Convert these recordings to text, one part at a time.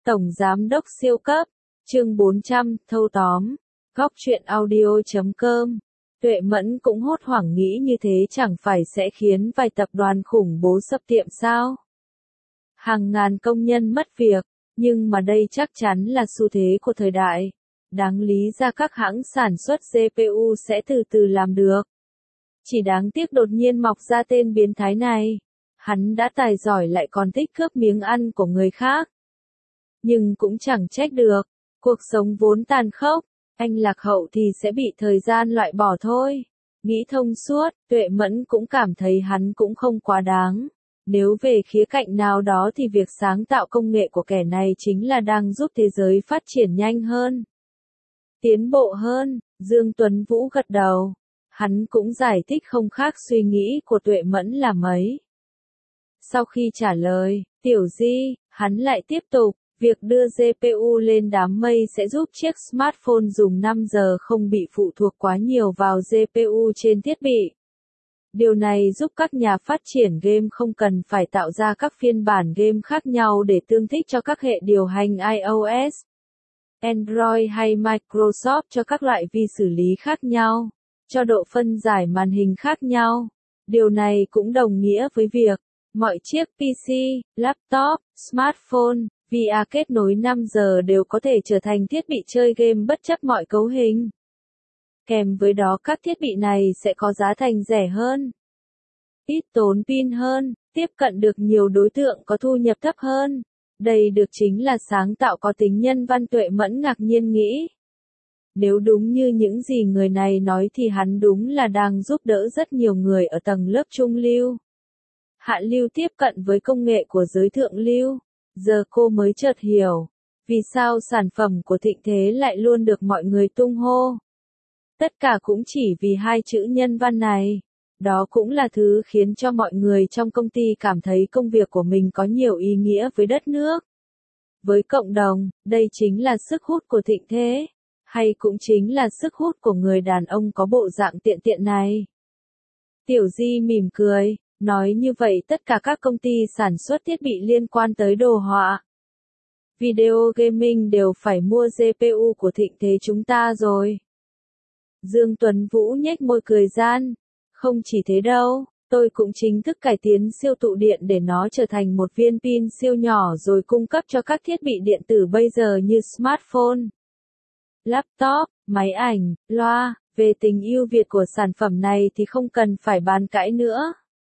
Tổng Giám đốc siêu cấp, chương 400, thâu tóm, góc truyện audio.com. Tuệ Mẫn cũng hốt hoảng nghĩ như thế chẳng phải sẽ khiến vài tập đoàn khủng bố sập tiệm sao? Hàng ngàn công nhân mất việc, nhưng mà đây chắc chắn là xu thế của thời đại. Đáng lý ra các hãng sản xuất GPU sẽ từ từ làm được. Chỉ đáng tiếc đột nhiên mọc ra tên biến thái này. Hắn đã tài giỏi lại còn thích cướp miếng ăn của người khác. Nhưng cũng chẳng trách được, cuộc sống vốn tàn khốc, anh lạc hậu thì sẽ bị thời gian loại bỏ thôi. Nghĩ thông suốt, Tuệ Mẫn cũng cảm thấy hắn cũng không quá đáng. Nếu về khía cạnh nào đó thì việc sáng tạo công nghệ của kẻ này chính là đang giúp thế giới phát triển nhanh hơn, tiến bộ hơn. Dương Tuấn Vũ gật đầu. Hắn cũng giải thích không khác suy nghĩ của Tuệ Mẫn là mấy. Sau khi trả lời, Tiểu Di, hắn lại tiếp tục. Việc đưa GPU lên đám mây sẽ giúp chiếc smartphone dùng 5 giờ không bị phụ thuộc quá nhiều vào GPU trên thiết bị. Điều này giúp các nhà phát triển game không cần phải tạo ra các phiên bản game khác nhau để tương thích cho các hệ điều hành iOS, Android hay Microsoft cho các loại vi xử lý khác nhau, cho độ phân giải màn hình khác nhau. Điều này cũng đồng nghĩa với việc mọi chiếc PC, laptop, smartphone, VR kết nối 5 giờ đều có thể trở thành thiết bị chơi game bất chấp mọi cấu hình. Kèm với đó các thiết bị này sẽ có giá thành rẻ hơn, ít tốn pin hơn, tiếp cận được nhiều đối tượng có thu nhập thấp hơn. Đây được chính là sáng tạo có tính nhân văn. Tuệ Mẫn ngạc nhiên nghĩ. Nếu đúng như những gì người này nói thì hắn đúng là đang giúp đỡ rất nhiều người ở tầng lớp trung lưu, hạ lưu tiếp cận với công nghệ của giới thượng lưu. Giờ cô mới chợt hiểu, vì sao sản phẩm của Thịnh Thế lại luôn được mọi người tung hô. Tất cả cũng chỉ vì hai chữ nhân văn này. Đó cũng là thứ khiến cho mọi người trong công ty cảm thấy công việc của mình có nhiều ý nghĩa với đất nước, với cộng đồng. Đây chính là sức hút của Thịnh Thế, hay cũng chính là sức hút của người đàn ông có bộ dạng tiện tiện này. Tiểu Di mỉm cười. Nói như vậy tất cả các công ty sản xuất thiết bị liên quan tới đồ họa, video gaming đều phải mua GPU của Thịnh Thế chúng ta rồi. Dương Tuấn Vũ nhếch môi cười gian. Không chỉ thế đâu, tôi cũng chính thức cải tiến siêu tụ điện để nó trở thành một viên pin siêu nhỏ rồi cung cấp cho các thiết bị điện tử bây giờ như smartphone, laptop, máy ảnh, loa. Về tình ưu việt của sản phẩm này thì không cần phải bàn cãi nữa.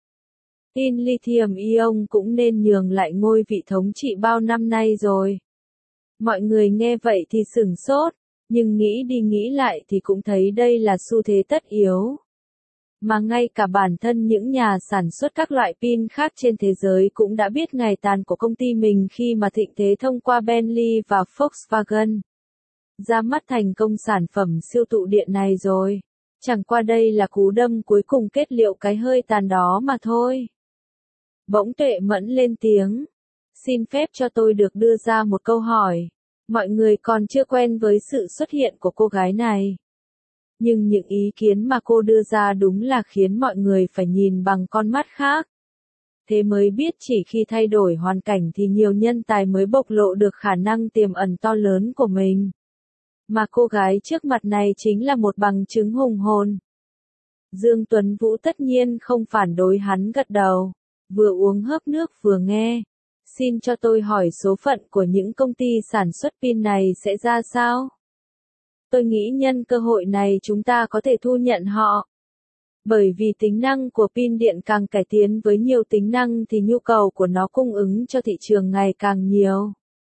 Pin lithium ion cũng nên nhường lại ngôi vị thống trị bao năm nay rồi. Mọi người nghe vậy thì sửng sốt, nhưng nghĩ đi nghĩ lại thì cũng thấy đây là xu thế tất yếu. Mà ngay cả bản thân những nhà sản xuất các loại pin khác trên thế giới cũng đã biết ngày tàn của công ty mình khi mà Thịnh Thế thông qua Bentley và Volkswagen ra mắt thành công sản phẩm siêu tụ điện này rồi. Chẳng qua đây là cú đâm cuối cùng kết liễu cái hơi tàn đó mà thôi. Bỗng Tuệ Mẫn lên tiếng. Xin phép cho tôi được đưa ra một câu hỏi. Mọi người còn chưa quen với sự xuất hiện của cô gái này. Nhưng những ý kiến mà cô đưa ra đúng là khiến mọi người phải nhìn bằng con mắt khác. Thế mới biết chỉ khi thay đổi hoàn cảnh thì nhiều nhân tài mới bộc lộ được khả năng tiềm ẩn to lớn của mình. Mà cô gái trước mặt này chính là một bằng chứng hùng hồn. Dương Tuấn Vũ tất nhiên không phản đối, hắn gật đầu. Vừa uống hớp nước vừa nghe. Xin cho tôi hỏi số phận của những công ty sản xuất pin này sẽ ra sao? Tôi nghĩ nhân cơ hội này chúng ta có thể thu nhận họ. Bởi vì tính năng của pin điện càng cải tiến với nhiều tính năng thì nhu cầu của nó cung ứng cho thị trường ngày càng nhiều.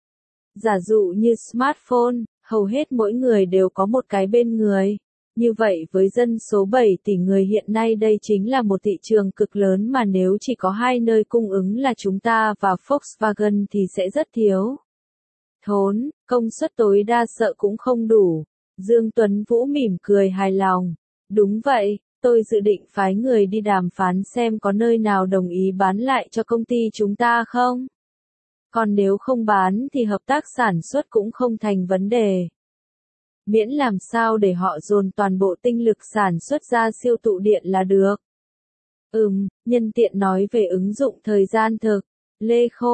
Giả dụ như smartphone, hầu hết mỗi người đều có một cái bên người. Như vậy với dân số 7 tỷ người hiện nay đây chính là một thị trường cực lớn mà nếu chỉ có hai nơi cung ứng là chúng ta và Volkswagen thì sẽ rất thiếu thốn, công suất tối đa sợ cũng không đủ. Dương Tuấn Vũ mỉm cười hài lòng. Đúng vậy, tôi dự định phái người đi đàm phán xem có nơi nào đồng ý bán lại cho công ty chúng ta không. Còn nếu không bán thì hợp tác sản xuất cũng không thành vấn đề. Miễn làm sao để họ dồn toàn bộ tinh lực sản xuất ra siêu tụ điện là được. Nhân tiện nói về ứng dụng thời gian thực. Lê Khôi,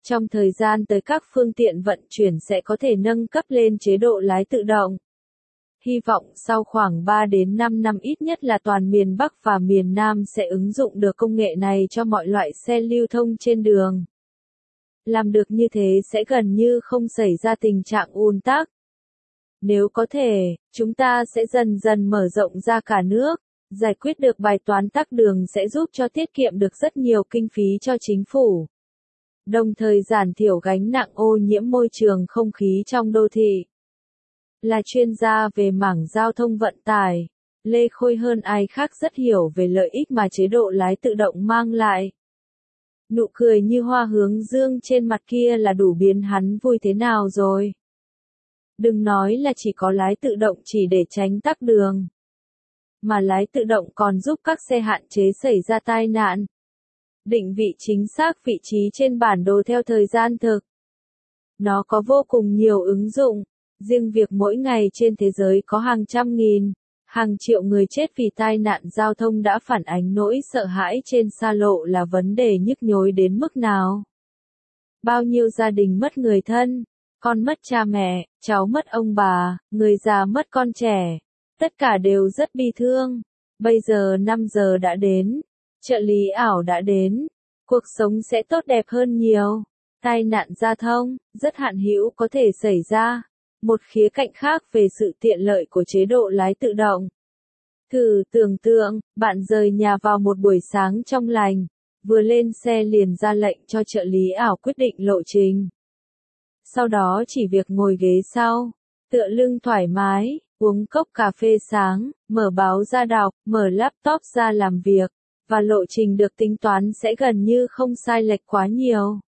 Trong thời gian tới các phương tiện vận chuyển sẽ có thể nâng cấp lên chế độ lái tự động. Hy vọng sau khoảng 3 đến 5 năm ít nhất là toàn miền Bắc và miền Nam sẽ ứng dụng được công nghệ này cho mọi loại xe lưu thông trên đường. Làm được như thế sẽ gần như không xảy ra tình trạng ùn tắc. Nếu có thể, chúng ta sẽ dần dần mở rộng ra cả nước, giải quyết được bài toán tắc đường sẽ giúp cho tiết kiệm được rất nhiều kinh phí cho chính phủ. Đồng thời giảm thiểu gánh nặng ô nhiễm môi trường không khí trong đô thị. Là chuyên gia về mảng giao thông vận tải, Lê Khôi hơn ai khác rất hiểu về lợi ích mà chế độ lái tự động mang lại. Nụ cười như hoa hướng dương trên mặt kia là đủ biến hắn vui thế nào rồi. Đừng nói là chỉ có lái tự động chỉ để tránh tắc đường. Mà lái tự động còn giúp các xe hạn chế xảy ra tai nạn. Định vị chính xác vị trí trên bản đồ theo thời gian thực. Nó có vô cùng nhiều ứng dụng. Riêng việc mỗi ngày trên thế giới có hàng trăm nghìn, hàng triệu người chết vì tai nạn giao thông đã phản ánh nỗi sợ hãi trên xa lộ là vấn đề nhức nhối đến mức nào. Bao nhiêu gia đình mất người thân, con mất cha mẹ, cháu mất ông bà, người già mất con trẻ. Tất cả đều rất bi thương. Bây giờ 5 giờ đã đến, trợ lý ảo đã đến, cuộc sống sẽ tốt đẹp hơn nhiều. Tai nạn giao thông, rất hạn hữu có thể xảy ra. Một khía cạnh khác về sự tiện lợi của chế độ lái tự động. Thử tưởng tượng, bạn rời nhà vào một buổi sáng trong lành, vừa lên xe liền ra lệnh cho trợ lý ảo quyết định lộ trình. Sau đó chỉ việc ngồi ghế sau, tựa lưng thoải mái, uống cốc cà phê sáng, mở báo ra đọc, mở laptop ra làm việc, và lộ trình được tính toán sẽ gần như không sai lệch quá nhiều.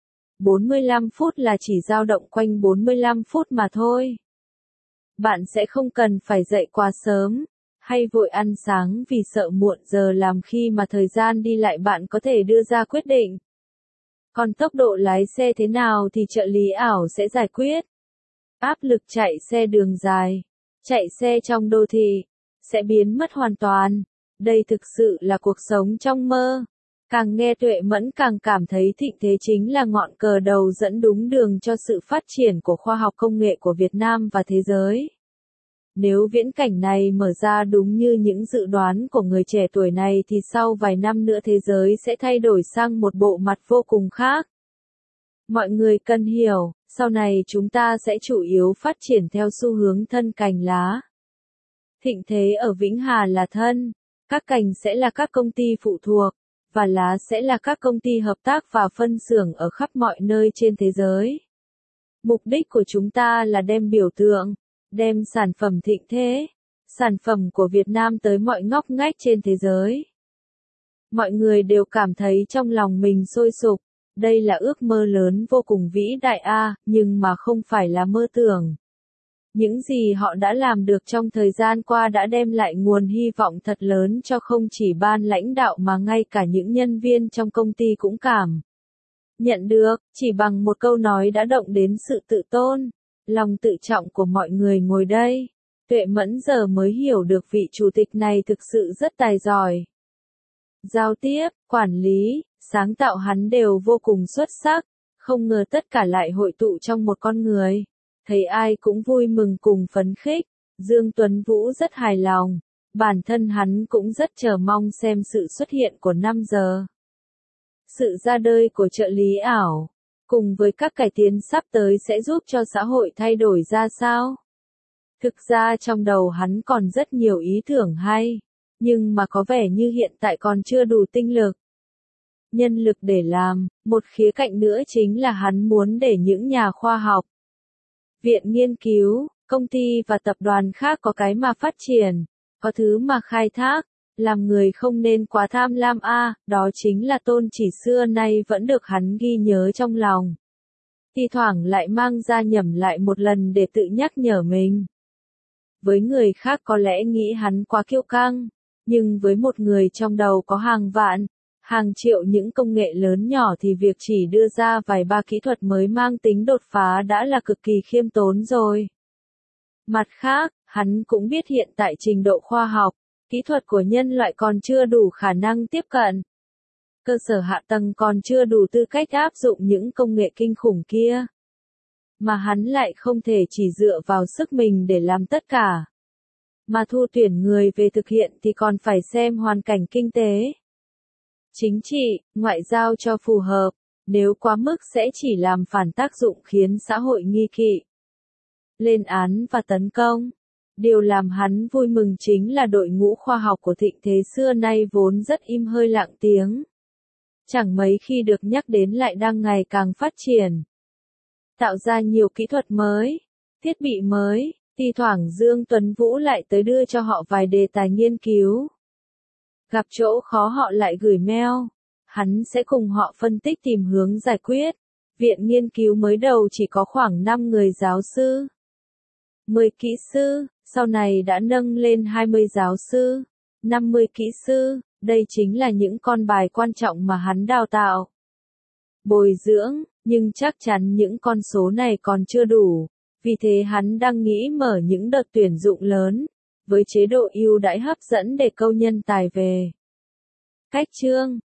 45 phút là chỉ dao động quanh 45 phút mà thôi. Bạn sẽ không cần phải dậy quá sớm, hay vội ăn sáng vì sợ muộn giờ làm khi mà thời gian đi lại bạn có thể đưa ra quyết định. Còn tốc độ lái xe thế nào thì trợ lý ảo sẽ giải quyết. Áp lực chạy xe đường dài, chạy xe trong đô thị, sẽ biến mất hoàn toàn. Đây thực sự là cuộc sống trong mơ. Càng nghe Tuệ Mẫn càng cảm thấy thịnh thế chính là ngọn cờ đầu dẫn đúng đường cho sự phát triển của khoa học công nghệ của Việt Nam và thế giới. Nếu viễn cảnh này mở ra đúng như những dự đoán của người trẻ tuổi này thì sau vài năm nữa thế giới sẽ thay đổi sang một bộ mặt vô cùng khác. Mọi người cần hiểu, sau này chúng ta sẽ chủ yếu phát triển theo xu hướng thân cành lá. Thịnh thế ở Vĩnh Hà là thân, các cành sẽ là các công ty phụ thuộc, và lá sẽ là các công ty hợp tác và phân xưởng ở khắp mọi nơi trên thế giới. Mục đích của chúng ta là đem biểu tượng, đem sản phẩm thịnh thế, sản phẩm của Việt Nam tới mọi ngóc ngách trên thế giới. Mọi người đều cảm thấy trong lòng mình sôi sục, đây là ước mơ lớn vô cùng vĩ đại nhưng mà không phải là mơ tưởng. Những gì họ đã làm được trong thời gian qua đã đem lại nguồn hy vọng thật lớn cho không chỉ ban lãnh đạo mà ngay cả những nhân viên trong công ty cũng cảm nhận được, chỉ bằng một câu nói đã động đến sự tự tôn, lòng tự trọng của mọi người ngồi đây. Tuệ Mẫn giờ mới hiểu được vị chủ tịch này thực sự rất tài giỏi. Giao tiếp, quản lý, sáng tạo hắn đều vô cùng xuất sắc, không ngờ tất cả lại hội tụ trong một con người. Thấy ai cũng vui mừng cùng phấn khích, Dương Tuấn Vũ rất hài lòng, bản thân hắn cũng rất chờ mong xem sự xuất hiện của 5 giờ. Sự ra đời của trợ lý ảo, cùng với các cải tiến sắp tới sẽ giúp cho xã hội thay đổi ra sao? Thực ra trong đầu hắn còn rất nhiều ý tưởng hay, nhưng mà có vẻ như hiện tại còn chưa đủ tinh lực. Nhân lực để làm, một khía cạnh nữa chính là hắn muốn để những nhà khoa học, viện nghiên cứu, công ty và tập đoàn khác có cái mà phát triển, có thứ mà khai thác, làm người không nên quá tham lam đó chính là tôn chỉ xưa nay vẫn được hắn ghi nhớ trong lòng. Thi thoảng lại mang ra nhẩm lại một lần để tự nhắc nhở mình. Với người khác có lẽ nghĩ hắn quá kiêu căng, nhưng với một người trong đầu có hàng vạn, hàng triệu những công nghệ lớn nhỏ thì việc chỉ đưa ra vài ba kỹ thuật mới mang tính đột phá đã là cực kỳ khiêm tốn rồi. Mặt khác, hắn cũng biết hiện tại trình độ khoa học, kỹ thuật của nhân loại còn chưa đủ khả năng tiếp cận. cơ sở hạ tầng còn chưa đủ tư cách áp dụng những công nghệ kinh khủng kia. Mà hắn lại không thể chỉ dựa vào sức mình để làm tất cả. Mà thu tuyển người về thực hiện thì còn phải xem hoàn cảnh kinh tế, chính trị, ngoại giao cho phù hợp, nếu quá mức sẽ chỉ làm phản tác dụng khiến xã hội nghi kỵ, lên án và tấn công. Điều làm hắn vui mừng chính là đội ngũ khoa học của thịnh thế xưa nay vốn rất im hơi lặng tiếng. Chẳng mấy khi được nhắc đến lại đang ngày càng phát triển. Tạo ra nhiều kỹ thuật mới, thiết bị mới, thi thoảng Dương Tuấn Vũ lại tới đưa cho họ vài đề tài nghiên cứu. Gặp chỗ khó họ lại gửi mail, hắn sẽ cùng họ phân tích tìm hướng giải quyết. Viện nghiên cứu mới đầu chỉ có khoảng 5 người giáo sư, 10 kỹ sư, sau này đã nâng lên 20 giáo sư, 50 kỹ sư, đây chính là những con bài quan trọng mà hắn đào tạo, bồi dưỡng, nhưng chắc chắn những con số này còn chưa đủ, vì thế hắn đang nghĩ mở những đợt tuyển dụng lớn, với chế độ ưu đãi hấp dẫn để câu nhân tài về. Cách chương